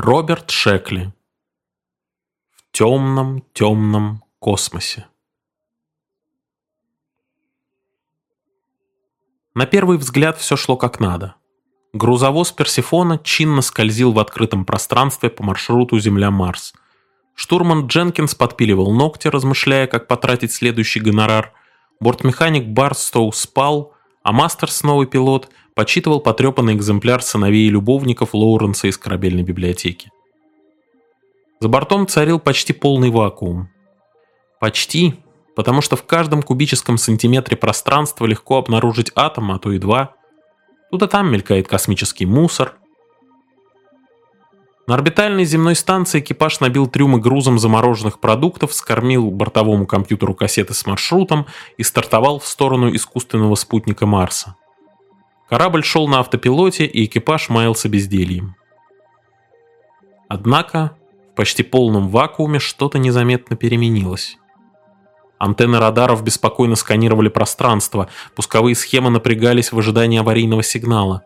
Роберт Шекли. В темном космосе. На первый взгляд все шло как надо. Грузовоз Персефона чинно скользил в открытом пространстве по маршруту Земля-Марс. Штурман Дженкинс подпиливал ногти, размышляя, как потратить следующий гонорар. Бортмеханик Барстоу спал, а Мастерс, новый пилот, почитывал потрепанный экземпляр сыновей и любовников Лоуренса из корабельной библиотеки. За бортом царил почти полный вакуум. Почти, потому что в каждом кубическом сантиметре пространства легко обнаружить атом, а то и два. Тут и там мелькает космический мусор. На орбитальной земной станции экипаж набил трюмы грузом замороженных продуктов, скормил бортовому компьютеру кассеты с маршрутом и стартовал в сторону искусственного спутника Марса. Корабль шел на автопилоте, и экипаж маялся бездельем. Однако в почти полном вакууме что-то незаметно переменилось. Антенны радаров беспокойно сканировали пространство, пусковые схемы напрягались в ожидании аварийного сигнала.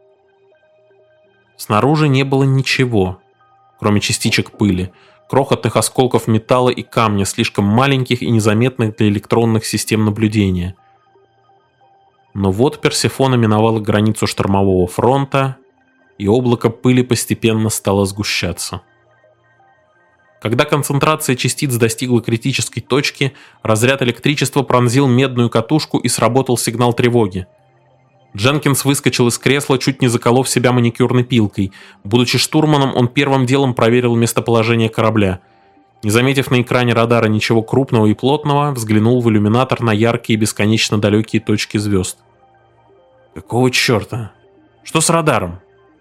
Снаружи не было ничего, кроме частичек пыли, крохотных осколков металла и камня, слишком маленьких и незаметных для электронных систем наблюдения. Но вот Персефона миновала границу штормового фронта, и облако пыли постепенно стало сгущаться. Когда концентрация частиц достигла критической точки, разряд электричества пронзил медную катушку и сработал сигнал тревоги. Дженкинс выскочил из кресла, чуть не заколов себя маникюрной пилкой. Будучи штурманом, он первым делом проверил местоположение корабля. Не заметив на экране радара ничего крупного и плотного, взглянул в иллюминатор на яркие бесконечно далекие точки звезд. Какого черта? Что с радаром?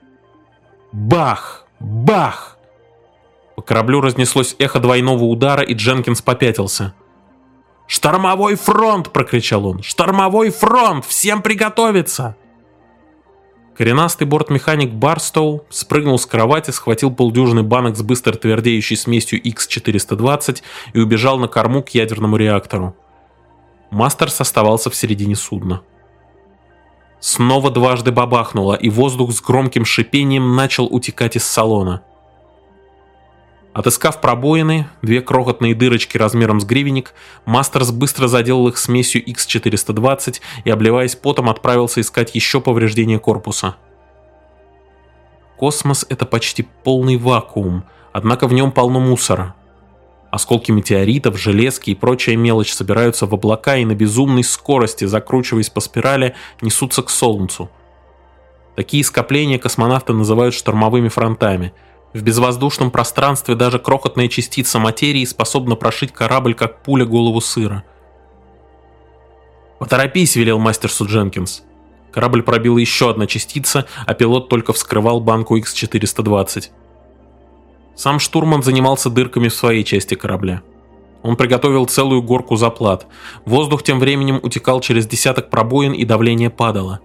Бах! Бах! По кораблю разнеслось эхо двойного удара, и Дженкинс попятился. «Штормовой фронт!» – прокричал он. «Штормовой фронт! Всем приготовиться!» Коренастый бортмеханик Барстоу спрыгнул с кровати, схватил полдюжины банок с быстро твердеющей смесью X-420 и убежал на корму к ядерному реактору. Мастерс оставался в середине судна. Снова дважды бабахнуло, и воздух с громким шипением начал утекать из салона. Отыскав пробоины, две крохотные дырочки размером с гривенник, Мастерс быстро заделал их смесью X-420 и, обливаясь потом, отправился искать еще повреждения корпуса. Космос — это почти полный вакуум, однако в нем полно мусора. Осколки метеоритов, железки и прочая мелочь собираются в облака и на безумной скорости, закручиваясь по спирали, несутся к Солнцу. Такие скопления космонавты называют штормовыми фронтами. В безвоздушном пространстве даже крохотная частица материи способна прошить корабль, как пуля голову сыра. «Поторопись», — велел Мастерсу Дженкинс. Корабль пробила еще одна частица, а пилот только вскрывал банку X-420. Сам штурман занимался дырками в своей части корабля. Он приготовил целую горку заплат. Воздух тем временем утекал через десяток пробоин, и давление падало.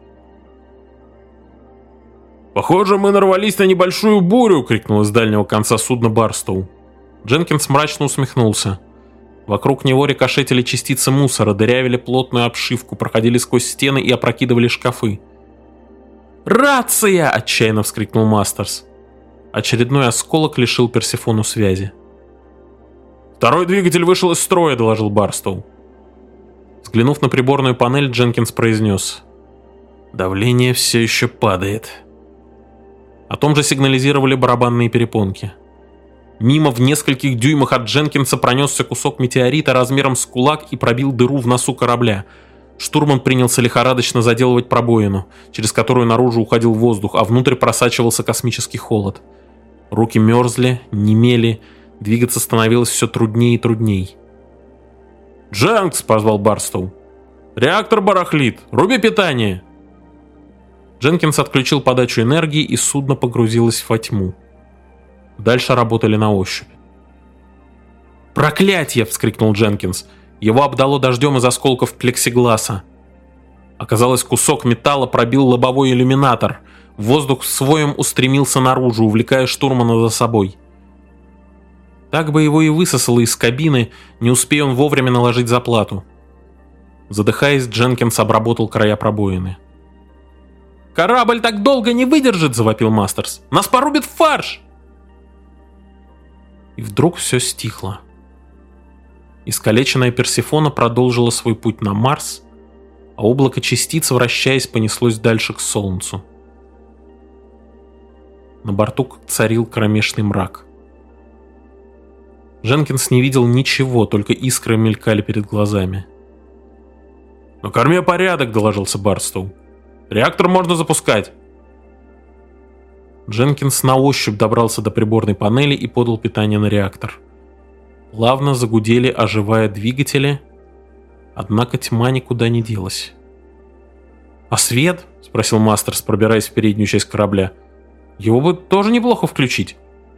«Похоже, мы нарвались на небольшую бурю!» — крикнул из дальнего конца судна Барстоу. Дженкинс мрачно усмехнулся. Вокруг него рикошетили частицы мусора, дырявили плотную обшивку, проходили сквозь стены и опрокидывали шкафы. «Рация!» — отчаянно вскрикнул Мастерс. Очередной осколок лишил Персефону связи. «Второй двигатель вышел из строя», — доложил Барстоу. Взглянув на приборную панель, Дженкинс произнес: «Давление все еще падает». О том же сигнализировали барабанные перепонки. Мимо в нескольких дюймах от Дженкинса пронесся кусок метеорита размером с кулак и пробил дыру в носу корабля. Штурман принялся лихорадочно заделывать пробоину, через которую наружу уходил воздух, а внутрь просачивался космический холод. Руки мерзли, немели, двигаться становилось все труднее и трудней. «Дженкс!» — позвал Барстоу. «Реактор барахлит! Руби питание!» Дженкинс отключил подачу энергии, и судно погрузилось во тьму. Дальше работали на ощупь. «Проклятье!» — вскрикнул Дженкинс. Его обдало дождем из осколков плексигласа. Оказалось, кусок металла пробил лобовой иллюминатор. Воздух с воем устремился наружу, увлекая штурмана за собой. Так бы его и высосало из кабины, не успея он вовремя наложить заплату. Задыхаясь, Дженкинс обработал края пробоины. «Корабль так долго не выдержит!» — завопил Мастерс. «Нас порубит в фарш!» И вдруг все стихло. Искалеченная Персефона продолжила свой путь на Марс, а облако частиц, вращаясь, понеслось дальше к Солнцу. На борту царил кромешный мрак. Дженкинс не видел ничего, только искры мелькали перед глазами. «На корме порядок», — доложился Барстоу. «Реактор можно запускать». Дженкинс на ощупь добрался до приборной панели и подал питание на реактор. Плавно загудели, оживая двигатели, однако тьма никуда не делась. «А свет?» — спросил Мастерс, пробираясь в переднюю часть корабля. «Его бы тоже неплохо включить».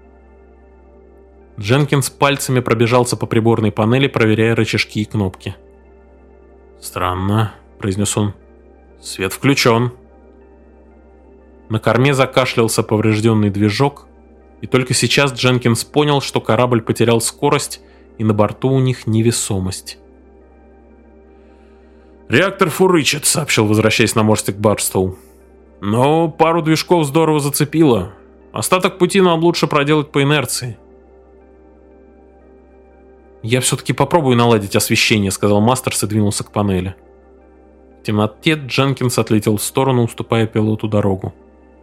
Дженкинс пальцами пробежался по приборной панели, проверяя рычажки и кнопки. «Странно», — произнес он. «Свет включен». На корме закашлялся поврежденный движок, и только сейчас Дженкинс понял, что корабль потерял скорость, и на борту у них невесомость. «Реактор фурычит», — сообщил, возвращаясь на мостик Барстоу. «Но пару движков здорово зацепило. Остаток пути нам лучше проделать по инерции». «Я все-таки попробую наладить освещение», — сказал Мастерс и двинулся к панели. В темноте Дженкинс отлетел в сторону, уступая пилоту дорогу.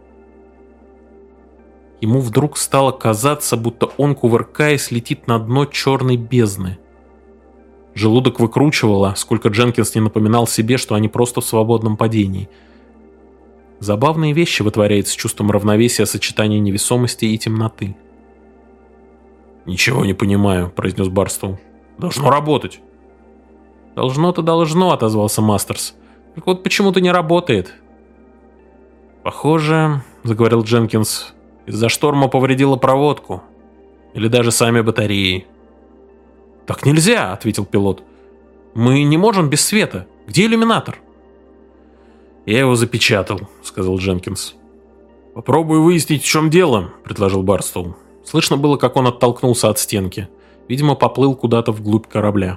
Ему вдруг стало казаться, будто он, кувыркаясь, летит на дно черной бездны. Желудок выкручивало, сколько Дженкинс не напоминал себе, что они просто в свободном падении. Забавные вещи вытворяет с чувством равновесия сочетание невесомости и темноты. «Ничего не понимаю», — произнес Барстоу. «Должно работать». «Должно-то должно», — отозвался Мастерс. «Только вот почему-то не работает». «Похоже», — заговорил Дженкинс, — «из-за шторма повредила проводку. Или даже сами батареи». «Так нельзя», — ответил пилот. «Мы не можем без света. Где иллюминатор?» «Я его запечатал», — сказал Дженкинс. «Попробую выяснить, в чем дело», — предложил Барстоу. Слышно было, как он оттолкнулся от стенки. Видимо, поплыл куда-то вглубь корабля.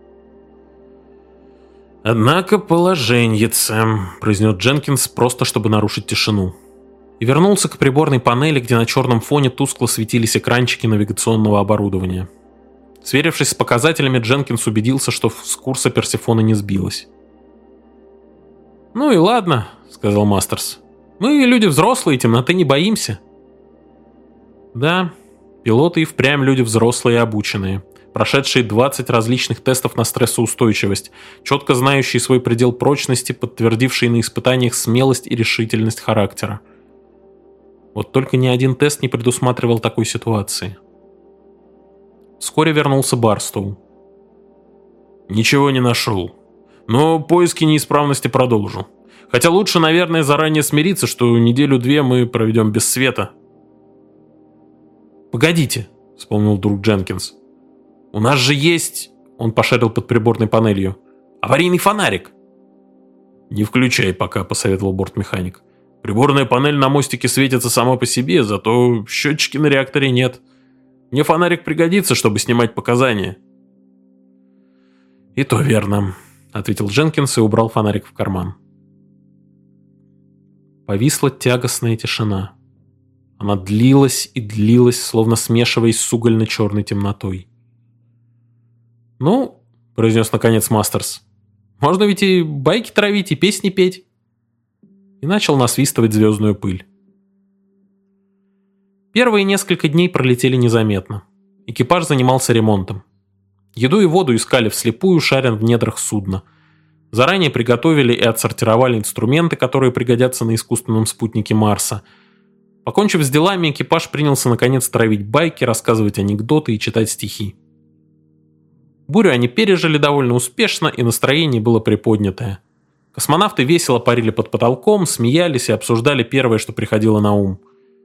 «Однако положеньице», — произнес Дженкинс, просто чтобы нарушить тишину. И вернулся к приборной панели, где на черном фоне тускло светились экранчики навигационного оборудования. Сверившись с показателями, Дженкинс убедился, что с курса Персефона не сбилась. «Ну и ладно», — сказал Мастерс. «Мы люди взрослые, темноты не боимся». Да, пилоты и впрямь люди взрослые и обученные, прошедшие 20 различных тестов на стрессоустойчивость, четко знающие свой предел прочности, подтвердившие на испытаниях смелость и решительность характера. Вот только ни один тест не предусматривал такой ситуации. Вскоре вернулся Барстоу. «Ничего не нашел, но поиски неисправности продолжу. Хотя лучше, наверное, заранее смириться, что неделю-две мы проведем без света». «Погодите», — вспомнил вдруг Дженкинс. «У нас же есть...» — он пошарил под приборной панелью. «Аварийный фонарик». «Не включай пока», — посоветовал бортмеханик. «Приборная панель на мостике светится сама по себе, зато счетчики на реакторе нет. Мне фонарик пригодится, чтобы снимать показания». «И то верно», — ответил Дженкинс и убрал фонарик в карман. Повисла тягостная тишина. Она длилась и длилась, словно смешиваясь с угольно-черной темнотой. «Ну», — произнес наконец Мастерс, — «можно ведь и байки травить, и песни петь». И начал насвистывать звездную пыль. Первые несколько дней пролетели незаметно. Экипаж занимался ремонтом. Еду и воду искали вслепую, шаря в недрах судна. Заранее приготовили и отсортировали инструменты, которые пригодятся на искусственном спутнике Марса. Покончив с делами, экипаж принялся наконец травить байки, рассказывать анекдоты и читать стихи. Бурю они пережили довольно успешно, и настроение было приподнятое. Космонавты весело парили под потолком, смеялись и обсуждали первое, что приходило на ум.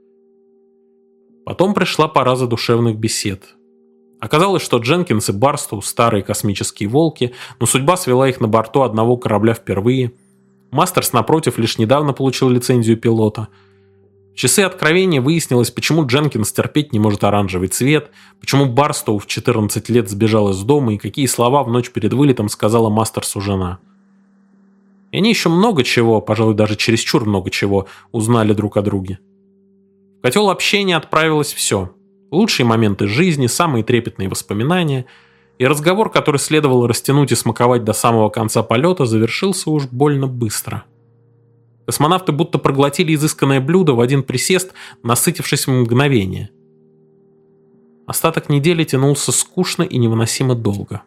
Потом пришла пора задушевных бесед. Оказалось, что Дженкинс и Барстоу – старые космические волки, но судьба свела их на борту одного корабля впервые. Мастерс, напротив, лишь недавно получил лицензию пилота. В часы откровения выяснилось, почему Дженкинс терпеть не может оранжевый цвет, почему Барстоу в 14 лет сбежал из дома и какие слова в ночь перед вылетом сказала Мастерсу жена. И они еще много чего, пожалуй, даже чересчур много чего, узнали друг о друге. В котел общения отправилось все. Лучшие моменты жизни, самые трепетные воспоминания, и разговор, который следовало растянуть и смаковать до самого конца полета, завершился уж больно быстро. Космонавты будто проглотили изысканное блюдо в один присест, насытившись в мгновение. Остаток недели тянулся скучно и невыносимо долго.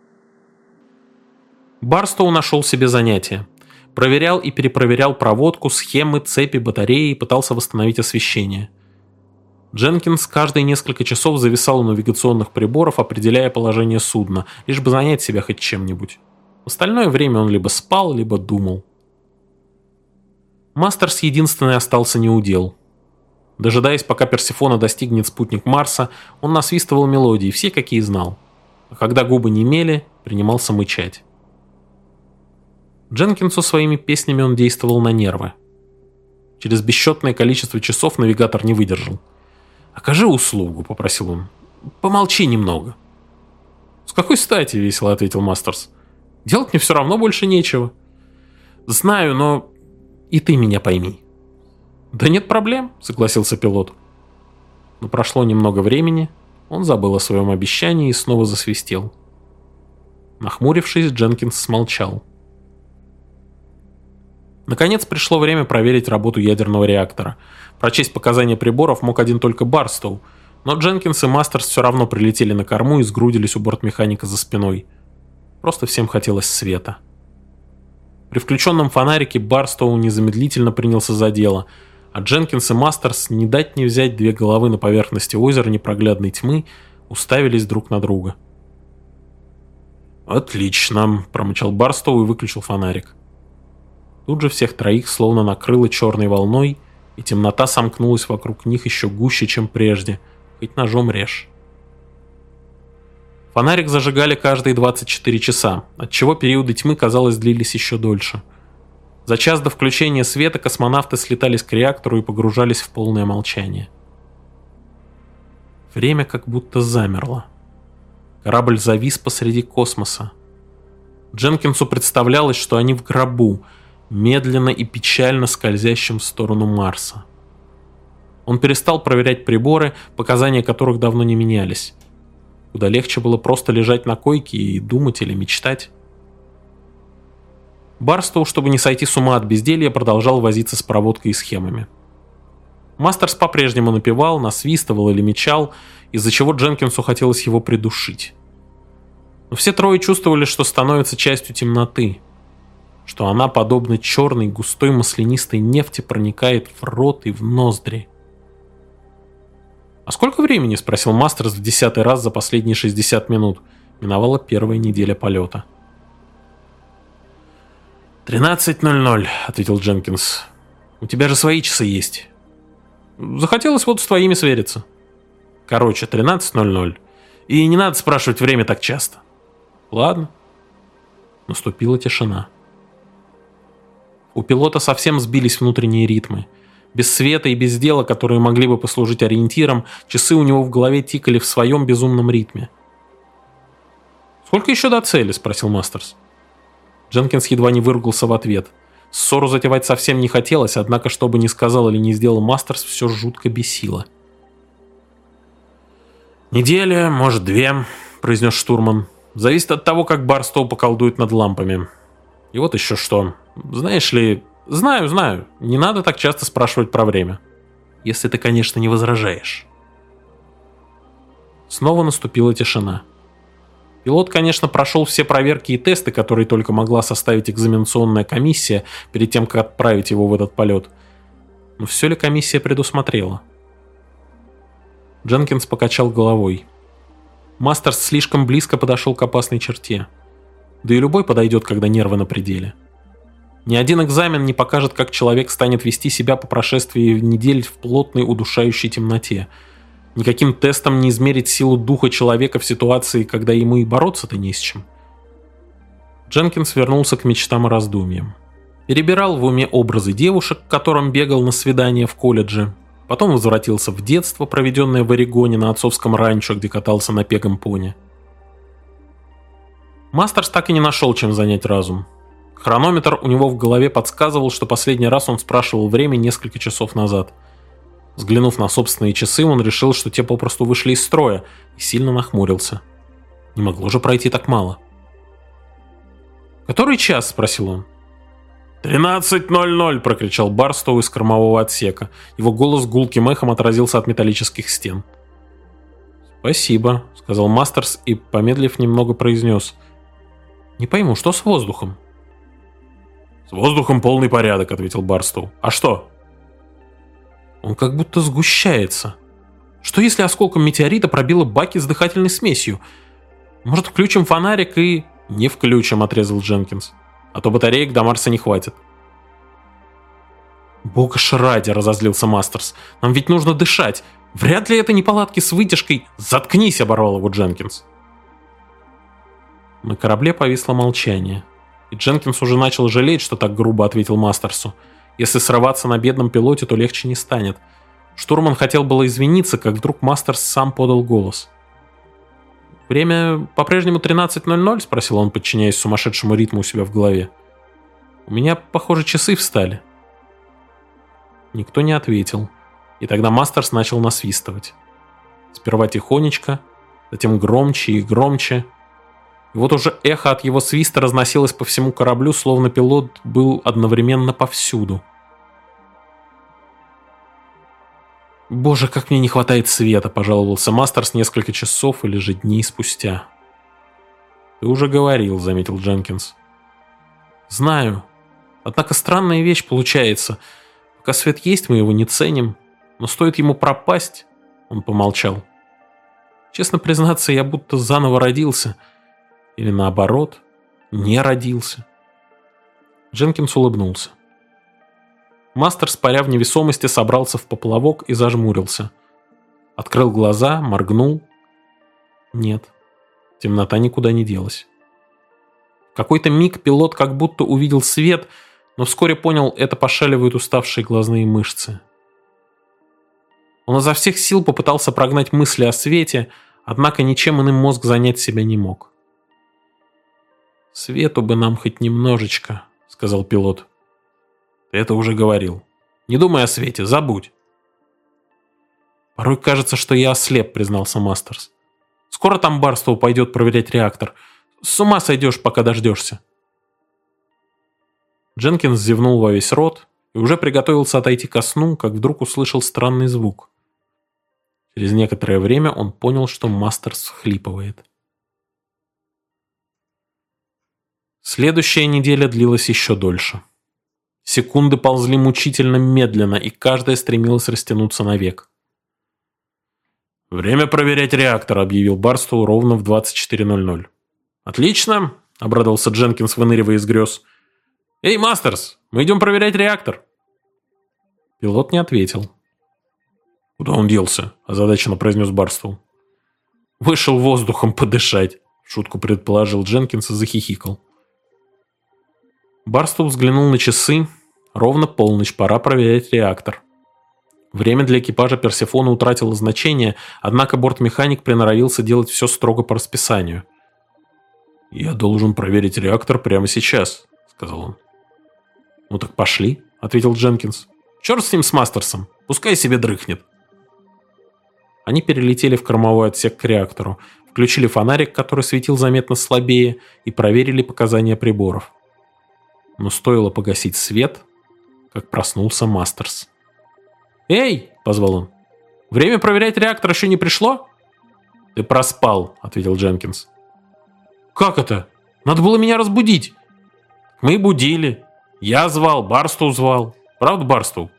Барстоу нашел себе занятие. Проверял и перепроверял проводку, схемы, цепи, батареи и пытался восстановить освещение. Дженкинс каждые несколько часов зависал у навигационных приборов, определяя положение судна, лишь бы занять себя хоть чем-нибудь. В остальное время он либо спал, либо думал. Мастерс единственный остался неудел. Дожидаясь, пока Персефона достигнет спутник Марса, он насвистывал мелодии, все какие знал. А когда губы немели, принимался мычать. Дженкинсу своими песнями он действовал на нервы. Через бесчетное количество часов навигатор не выдержал. «Окажи услугу», — попросил он. «Помолчи немного». «С какой стати?» — весело ответил Мастерс. «Делать мне все равно больше нечего». «Знаю, но и ты меня пойми». «Да нет проблем», — согласился пилот. Но прошло немного времени, он забыл о своем обещании и снова засвистел. Нахмурившись, Дженкинс смолчал. Наконец пришло время проверить работу ядерного реактора. Прочесть показания приборов мог один только Барстоу, но Дженкинс и Мастерс все равно прилетели на корму и сгрудились у бортмеханика за спиной. Просто всем хотелось света. При включенном фонарике Барстоу незамедлительно принялся за дело, а Дженкинс и Мастерс, не дать не взять две головы на поверхности озера непроглядной тьмы, уставились друг на друга. «Отлично», — промычал Барстоу и выключил фонарик. Тут же всех троих словно накрыло черной волной, и темнота сомкнулась вокруг них еще гуще, чем прежде, хоть ножом режь. Фонарик зажигали каждые 24 часа, отчего периоды тьмы, казалось, длились еще дольше. За час до включения света космонавты слетались к реактору и погружались в полное молчание. Время как будто замерло. Корабль завис посреди космоса. Дженкинсу представлялось, что они в гробу, медленно и печально скользящим в сторону Марса. Он перестал проверять приборы, показания которых давно не менялись. Куда легче было просто лежать на койке и думать или мечтать. Барстоу, чтобы не сойти с ума от безделья, продолжал возиться с проводкой и схемами. Мастерс по-прежнему напевал, насвистывал или мечал, из-за чего Дженкинсу хотелось его придушить. Но все трое чувствовали, что становятся частью темноты, что она, подобно черной, густой маслянистой нефти, проникает в рот и в ноздри. «А сколько времени?» — спросил Мастерс в 10-й раз за последние 60 минут. Миновала первая неделя полета. 13:00, — ответил Дженкинс. «У тебя же свои часы есть». «Захотелось вот с твоими свериться». «Короче, 13:00. И не надо спрашивать время так часто». «Ладно». Наступила тишина. У пилота совсем сбились внутренние ритмы. Без света и без дела, которые могли бы послужить ориентиром, часы у него в голове тикали в своем безумном ритме. «Сколько еще до цели?» — спросил Мастерс. Дженкинс едва не выругался в ответ. Ссору затевать совсем не хотелось, однако, что бы ни сказал или ни сделал Мастерс, все жутко бесило. «Неделя, может, 2, — произнес штурман. — Зависит от того, как Барстоу поколдует над лампами. И вот еще что. Знаешь ли... Знаю. Не надо так часто спрашивать про время. Если ты, конечно, не возражаешь». Снова наступила тишина. Пилот, конечно, прошел все проверки и тесты, которые только могла составить экзаменационная комиссия перед тем, как отправить его в этот полет. Но все ли комиссия предусмотрела? Дженкинс покачал головой. Мастерс слишком близко подошел к опасной черте. Да и любой подойдет, когда нервы на пределе. Ни один экзамен не покажет, как человек станет вести себя по прошествии недель в плотной удушающей темноте. Никаким тестом не измерить силу духа человека в ситуации, когда ему и бороться-то не с чем. Дженкинс вернулся к мечтам и раздумьям. Перебирал в уме образы девушек, к которым бегал на свидание в колледже. Потом возвратился в детство, проведенное в Орегоне на отцовском ранчо, где катался на пегом пони. Мастерс так и не нашел, чем занять разум. Хронометр у него в голове подсказывал, что последний раз он спрашивал время несколько часов назад. Взглянув на собственные часы, он решил, что те попросту вышли из строя, и сильно нахмурился. Не могло же пройти так мало. «Который час?» – спросил он. 13:00! Прокричал Барстоу из кормового отсека. Его голос гулким эхом отразился от металлических стен. «Спасибо», — сказал Мастерс и, помедлив немного, произнес. «Не пойму, что с воздухом?» «С воздухом полный порядок», — ответил Барстоу. «А что?» «Он как будто сгущается. Что если осколком метеорита пробило баки с дыхательной смесью? Может, включим фонарик и...» «Не включим», — отрезал Дженкинс. «А то батареек до Марса не хватит». «Бога ж ради», — разозлился Мастерс. «Нам ведь нужно дышать. Вряд ли это неполадки с вытяжкой». «Заткнись», — оборвал его Дженкинс. На корабле повисло молчание. И Дженкинс уже начал жалеть, что так грубо ответил Мастерсу. Если срываться на бедном пилоте, то легче не станет. Штурман хотел было извиниться, как вдруг Мастерс сам подал голос. «Время по-прежнему 13:00?» — спросил он, подчиняясь сумасшедшему ритму у себя в голове. «У меня, похоже, часы встали». Никто не ответил, и тогда Мастерс начал насвистывать. Сперва тихонечко, затем громче и громче. И вот уже эхо от его свиста разносилось по всему кораблю, словно пилот был одновременно повсюду. «Боже, как мне не хватает света», — пожаловался Мастерс несколько часов или же дней спустя. «Ты уже говорил», — заметил Дженкинс. «Знаю. Однако странная вещь получается. Пока свет есть, мы его не ценим, но стоит ему пропасть...» Он помолчал. «Честно признаться, я будто заново родился. Или наоборот, не родился». Дженкинс улыбнулся. Мастерс, паря в невесомости, собрался в поплавок и зажмурился. Открыл глаза, моргнул. Нет, темнота никуда не делась. В какой-то миг пилот как будто увидел свет, но вскоре понял, это пошаливают уставшие глазные мышцы. Он изо всех сил попытался прогнать мысли о свете, однако ничем иным мозг занять себя не мог. «Свету бы нам хоть немножечко», — сказал пилот. «Ты это уже говорил. Не думай о свете, забудь». «Порой кажется, что я ослеп», — признался Мастерс. «Скоро там Барстоу пойдет проверять реактор. С ума сойдешь, пока дождешься». Дженкинс зевнул во весь рот и уже приготовился отойти ко сну, как вдруг услышал странный звук. Через некоторое время он понял, что Мастерс всхлипывает. Следующая неделя длилась еще дольше. Секунды ползли мучительно медленно, и каждая стремилась растянуться навек. «Время проверять реактор», — объявил Барстоу ровно в 24:00. «Отлично», — обрадовался Дженкинс, выныривая из грез. «Эй, Мастерс, мы идем проверять реактор». Пилот не ответил. «Куда он делся?» — озадаченно произнес Барстоу. «Вышел воздухом подышать», — в шутку предположил Дженкинс и захихикал. Барстоу взглянул на часы. Ровно полночь, пора проверять реактор. Время для экипажа Персефона утратило значение, однако бортмеханик приноровился делать все строго по расписанию. «Я должен проверить реактор прямо сейчас», — сказал он. «Ну так пошли», — ответил Дженкинс. «Черт с ним, с Мастерсом, пускай себе дрыхнет». Они перелетели в кормовой отсек к реактору, включили фонарик, который светил заметно слабее, и проверили показания приборов. Но стоило погасить свет, как проснулся Мастерс. «Эй!» — позвал он. «Время проверять реактор еще не пришло?» «Ты проспал», — ответил Дженкинс. «Как это? Надо было меня разбудить». «Мы будили. Я звал, Барстоу звал. Правда, Барстоу?»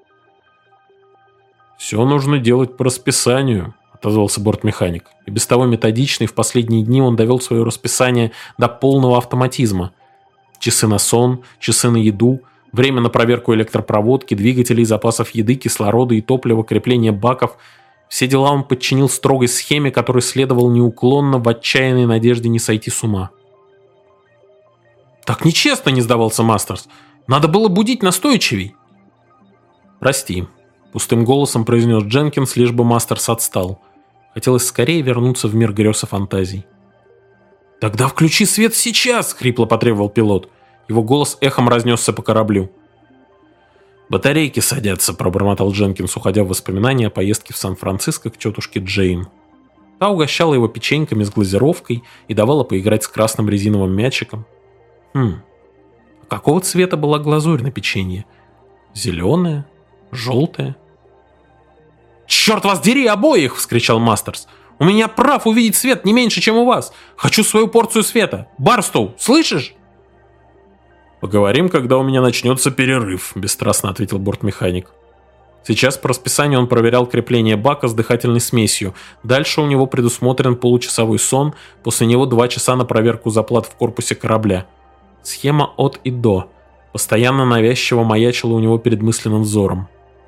«Все нужно делать по расписанию», — отозвался бортмеханик. И без того методичный, в последние дни он довел свое расписание до полного автоматизма. Часы на сон, часы на еду, время на проверку электропроводки, двигателей, запасов еды, кислорода и топлива, крепление баков. Все дела он подчинил строгой схеме, которой следовал неуклонно в отчаянной надежде не сойти с ума. «Так нечестно», — не сдавался Мастерс. «Надо было будить настойчивей». «Прости», — пустым голосом произнес Дженкинс, лишь бы Мастерс отстал. Хотелось скорее вернуться в мир грез и фантазий. «Тогда включи свет сейчас!» — хрипло потребовал пилот. Его голос эхом разнесся по кораблю. «Батарейки садятся», — пробормотал Дженкинс, уходя в воспоминания о поездке в Сан-Франциско к тетушке Джейн. Та угощала его печеньками с глазировкой и давала поиграть с красным резиновым мячиком. А какого цвета была глазурь на печенье? Зеленая? Желтая? «Черт вас дери обоих!» — вскричал Мастерс. «У меня прав увидеть свет не меньше, чем у вас! Хочу свою порцию света! Барстоу, слышишь?» «Поговорим, когда у меня начнется перерыв», — бесстрастно ответил бортмеханик. Сейчас по расписанию он проверял крепление бака с дыхательной смесью. Дальше у него предусмотрен получасовой сон, после него 2 часа на проверку заплат в корпусе корабля. Схема от и до. Постоянно навязчиво маячила у него перед мысленным взором.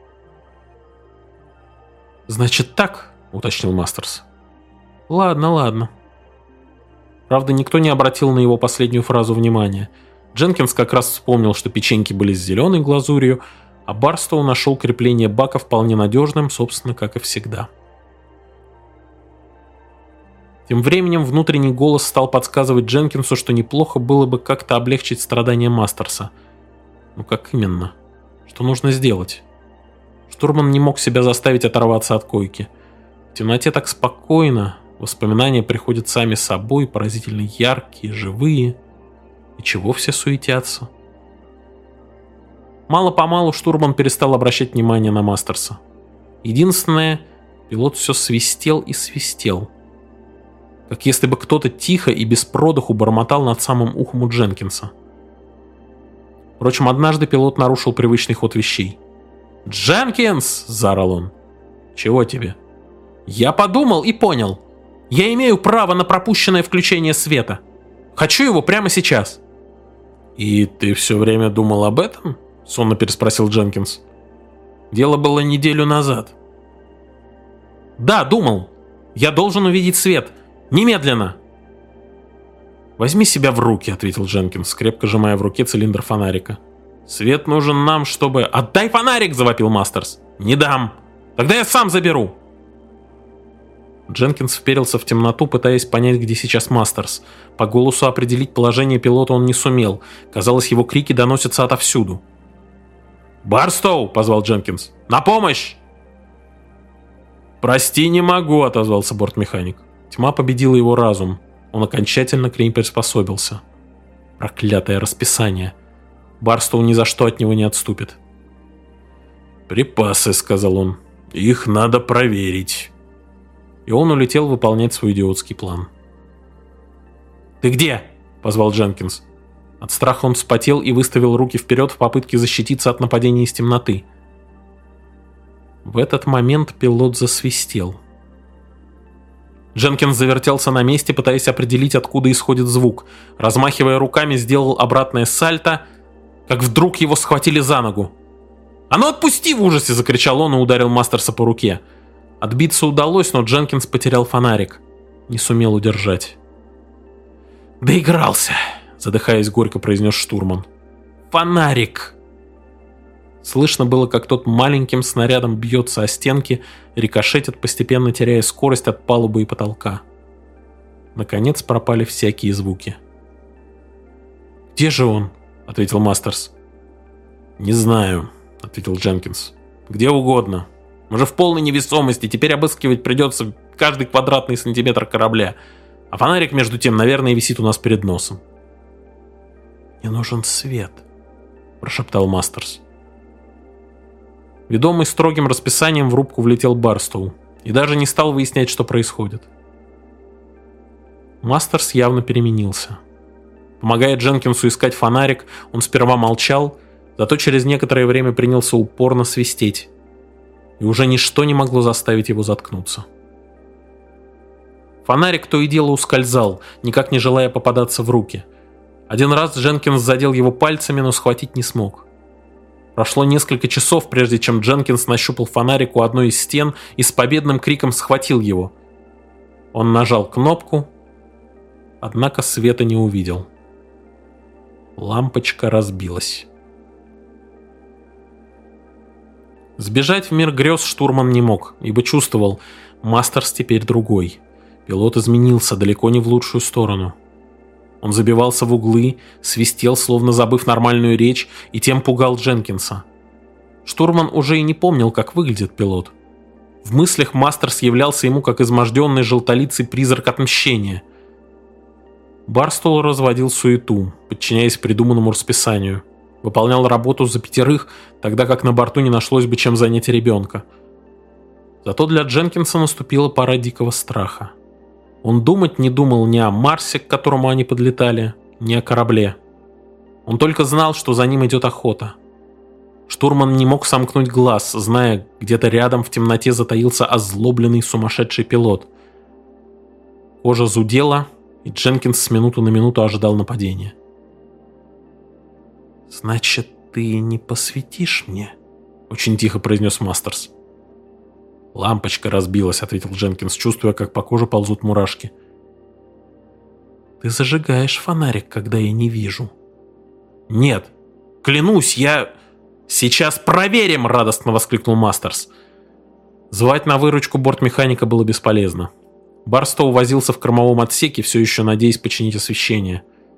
«Значит так», — уточнил Мастерс. «Ладно». Правда, никто не обратил на его последнюю фразу внимания. Дженкинс как раз вспомнил, что печеньки были с зеленой глазурью, а Барстоу нашел крепление бака вполне надежным, собственно, как и всегда. Тем временем внутренний голос стал подсказывать Дженкинсу, что неплохо было бы как-то облегчить страдания Мастерса. Ну как именно? Что нужно сделать? Штурман не мог себя заставить оторваться от койки. В темноте так спокойно, воспоминания приходят сами собой, поразительно яркие, живые. И чего все суетятся? Мало-помалу штурман перестал обращать внимание на Мастерса. Единственное, пилот все свистел и свистел. Как если бы кто-то тихо и без продыху бормотал над самым ухом у Дженкинса. Впрочем, однажды пилот нарушил привычный ход вещей. «Дженкинс!» – заорал он. «Чего тебе?» «Я подумал и понял. Я имею право на пропущенное включение света. Хочу его прямо сейчас». «И ты все время думал об этом?» — сонно переспросил Дженкинс. «Дело было неделю назад». «Да, думал. Я должен увидеть свет. Немедленно!» «Возьми себя в руки», — ответил Дженкинс, крепко сжимая в руке цилиндр фонарика. «Свет нужен нам, чтобы...» «Отдай фонарик!» — завопил Мастерс. «Не дам! Тогда я сам заберу!» Дженкинс вперился в темноту, пытаясь понять, где сейчас Мастерс. По голосу определить положение пилота он не сумел. Казалось, его крики доносятся отовсюду. «Барстоу!» — позвал Дженкинс. «На помощь!» «Прости, не могу!» — отозвался бортмеханик. Тьма победила его разум. Он окончательно к ней приспособился. Проклятое расписание. Барстоу ни за что от него не отступит. «Припасы», — сказал он. «Их надо проверить». И он улетел выполнять свой идиотский план. «Ты где?» — позвал Дженкинс. От страха он вспотел и выставил руки вперед в попытке защититься от нападения из темноты. В этот момент пилот засвистел. Дженкинс завертелся на месте, пытаясь определить, откуда исходит звук. Размахивая руками, сделал обратное сальто, как вдруг его схватили за ногу. «А ну отпусти!» — в ужасе закричал он и ударил Мастерса по руке. Отбиться удалось, но Дженкинс потерял фонарик. Не сумел удержать. «Доигрался!» — задыхаясь горько произнес штурман. «Фонарик!» Слышно было, как тот маленьким снарядом бьется о стенки, рикошетит, постепенно теряя скорость от палубы и потолка. Наконец пропали всякие звуки. «Где же он?» — ответил Мастерс. «Не знаю», — ответил Дженкинс. «Где угодно. Мы же в полной невесомости, теперь обыскивать придется каждый квадратный сантиметр корабля. А фонарик, между тем, наверное, висит у нас перед носом». «Мне нужен свет», — прошептал Мастерс. Ведомый строгим расписанием в рубку влетел Барстоу и даже не стал выяснять, что происходит. Мастерс явно переменился. Помогая Дженкинсу искать фонарик, он сперва молчал, зато через некоторое время принялся упорно свистеть. И уже ничто не могло заставить его заткнуться. Фонарик то и дело ускользал, никак не желая попадаться в руки. Один раз Дженкинс задел его пальцами, но схватить не смог. Прошло несколько часов, прежде чем Дженкинс нащупал фонарик у одной из стен и с победным криком схватил его. Он нажал кнопку, однако света не увидел. Лампочка разбилась. Сбежать в мир грез штурман не мог, ибо чувствовал, Мастерс теперь другой. Пилот изменился далеко не в лучшую сторону. Он забивался в углы, свистел, словно забыв нормальную речь, и тем пугал Дженкинса. Штурман уже и не помнил, как выглядит пилот. В мыслях Мастерс являлся ему как изможденный желтолицый призрак отмщения. Барстоу разводил суету, подчиняясь придуманному расписанию. Выполнял работу за 5, тогда как на борту не нашлось бы чем занять ребенка. Зато для Дженкинса наступила пора дикого страха. Он думать не думал ни о Марсе, к которому они подлетали, ни о корабле. Он только знал, что за ним идет охота. Штурман не мог сомкнуть глаз, зная, где-то рядом в темноте затаился озлобленный сумасшедший пилот. Кожа зудела, и Дженкинс с минуты на минуту ожидал нападения. «Значит, ты не посвятишь мне?» — очень тихо произнес Мастерс. «Лампочка разбилась», — ответил Дженкинс, чувствуя, как по коже ползут мурашки. «Ты зажигаешь фонарик, когда я не вижу». «Нет, клянусь, я...» «Сейчас проверим!» — радостно воскликнул Мастерс. Звать на выручку бортмеханика было бесполезно. Барстоу возился в кормовом отсеке, все еще надеясь починить освещение.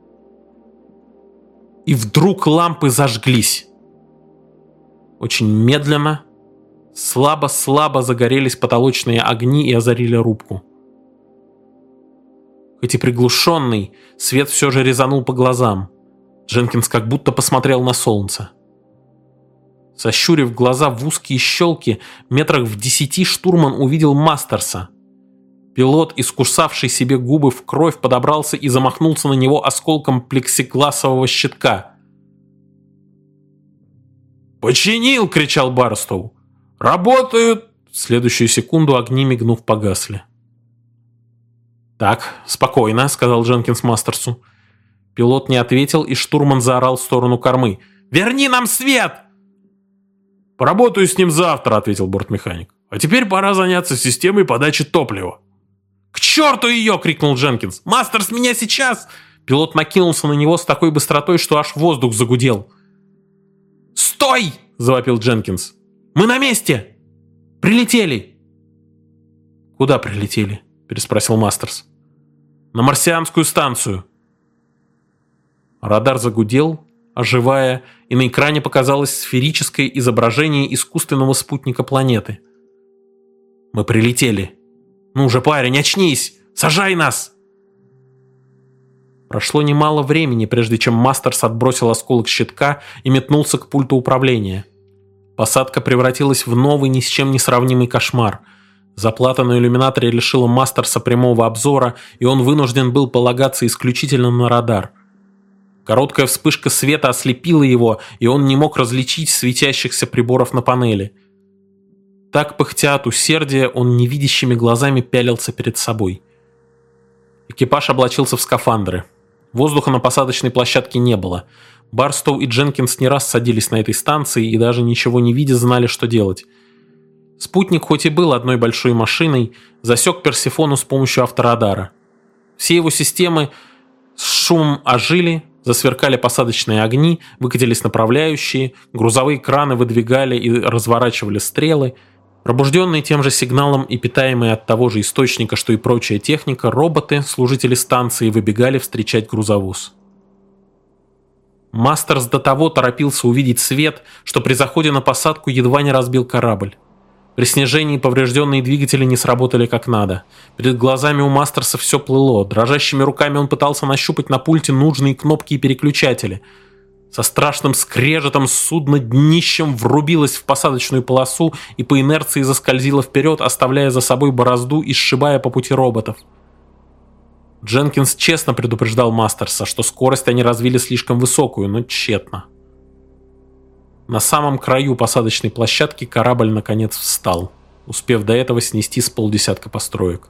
И вдруг лампы зажглись. Очень медленно, слабо-слабо загорелись потолочные огни и озарили рубку. Хоть и приглушенный, свет все же резанул по глазам. Дженкинс как будто посмотрел на солнце. Сощурив глаза в узкие щелки, метрах в 10 штурман увидел Мастерса. Пилот, искусавший себе губы в кровь, подобрался и замахнулся на него осколком плексигласового щитка. «Починил!» — кричал Барстоу. «Работают!» В следующую секунду огни, мигнув, погасли. «Так, спокойно», — сказал Дженкинс Мастерсу. Пилот не ответил, и штурман заорал в сторону кормы. «Верни нам свет!» «Поработаю с ним завтра», — ответил бортмеханик. «А теперь пора заняться системой подачи топлива». «К черту ее!» — крикнул Дженкинс. «Мастерс, меня сейчас!» Пилот накинулся на него с такой быстротой, что аж воздух загудел. «Стой!» — завопил Дженкинс. «Мы на месте! Прилетели!» «Куда прилетели?» — переспросил Мастерс. «На марсианскую станцию». Радар загудел, оживая, и на экране показалось сферическое изображение искусственного спутника планеты. «Мы прилетели. Ну же, парень, очнись! Сажай нас!» Прошло немало времени, прежде чем Мастерс отбросил осколок щитка и метнулся к пульту управления. Посадка превратилась в новый, ни с чем не сравнимый кошмар. Заплата на иллюминаторе лишила Мастерса прямого обзора, и он вынужден был полагаться исключительно на радар. Короткая вспышка света ослепила его, и он не мог различить светящихся приборов на панели. Так, пыхтя от усердия, он невидящими глазами пялился перед собой. Экипаж облачился в скафандры. Воздуха на посадочной площадке не было. Барстоу и Дженкинс не раз садились на этой станции и даже ничего не видя знали, что делать. Спутник, хоть и был одной большой машиной, засек Персефону с помощью авторадара. Все его системы с шумом ожили, засверкали посадочные огни, выкатились направляющие, грузовые краны выдвигали и разворачивали стрелы. Пробужденные тем же сигналом и питаемые от того же источника, что и прочая техника, роботы, служители станции, выбегали встречать грузовоз. Мастерс до того торопился увидеть свет, что при заходе на посадку едва не разбил корабль. При снижении поврежденные двигатели не сработали как надо. Перед глазами у Мастерса все плыло. Дрожащими руками он пытался нащупать на пульте нужные кнопки и переключатели. Со страшным скрежетом судно днищем врубилось в посадочную полосу и по инерции заскользило вперед, оставляя за собой борозду и сшибая по пути роботов. Дженкинс честно предупреждал Мастерса, что скорость они развили слишком высокую, но тщетно. На самом краю посадочной площадки корабль наконец встал, успев до этого снести с полдесятка построек.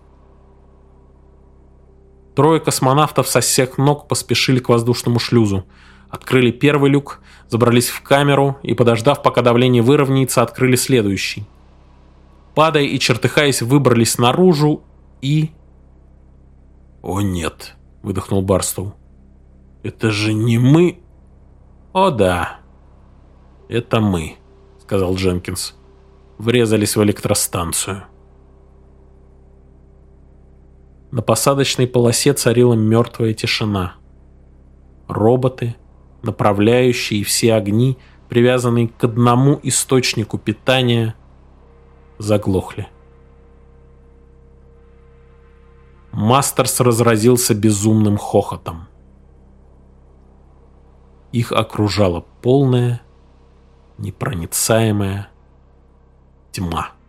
Трое космонавтов со всех ног поспешили к воздушному шлюзу, открыли первый люк, забрались в камеру и, подождав, пока давление выровняется, открыли следующий. Падая и чертыхаясь, выбрались наружу и... «О нет», — выдохнул Барстоу. «Это же не мы...» «О да, это мы», — сказал Дженкинс. «Врезались в электростанцию». На посадочной полосе царила мертвая тишина. Роботы, направляющие и все огни привязанные к одному источнику питания, заглохли. Мастерс разразился безумным хохотом. Их окружала полная, непроницаемая тьма.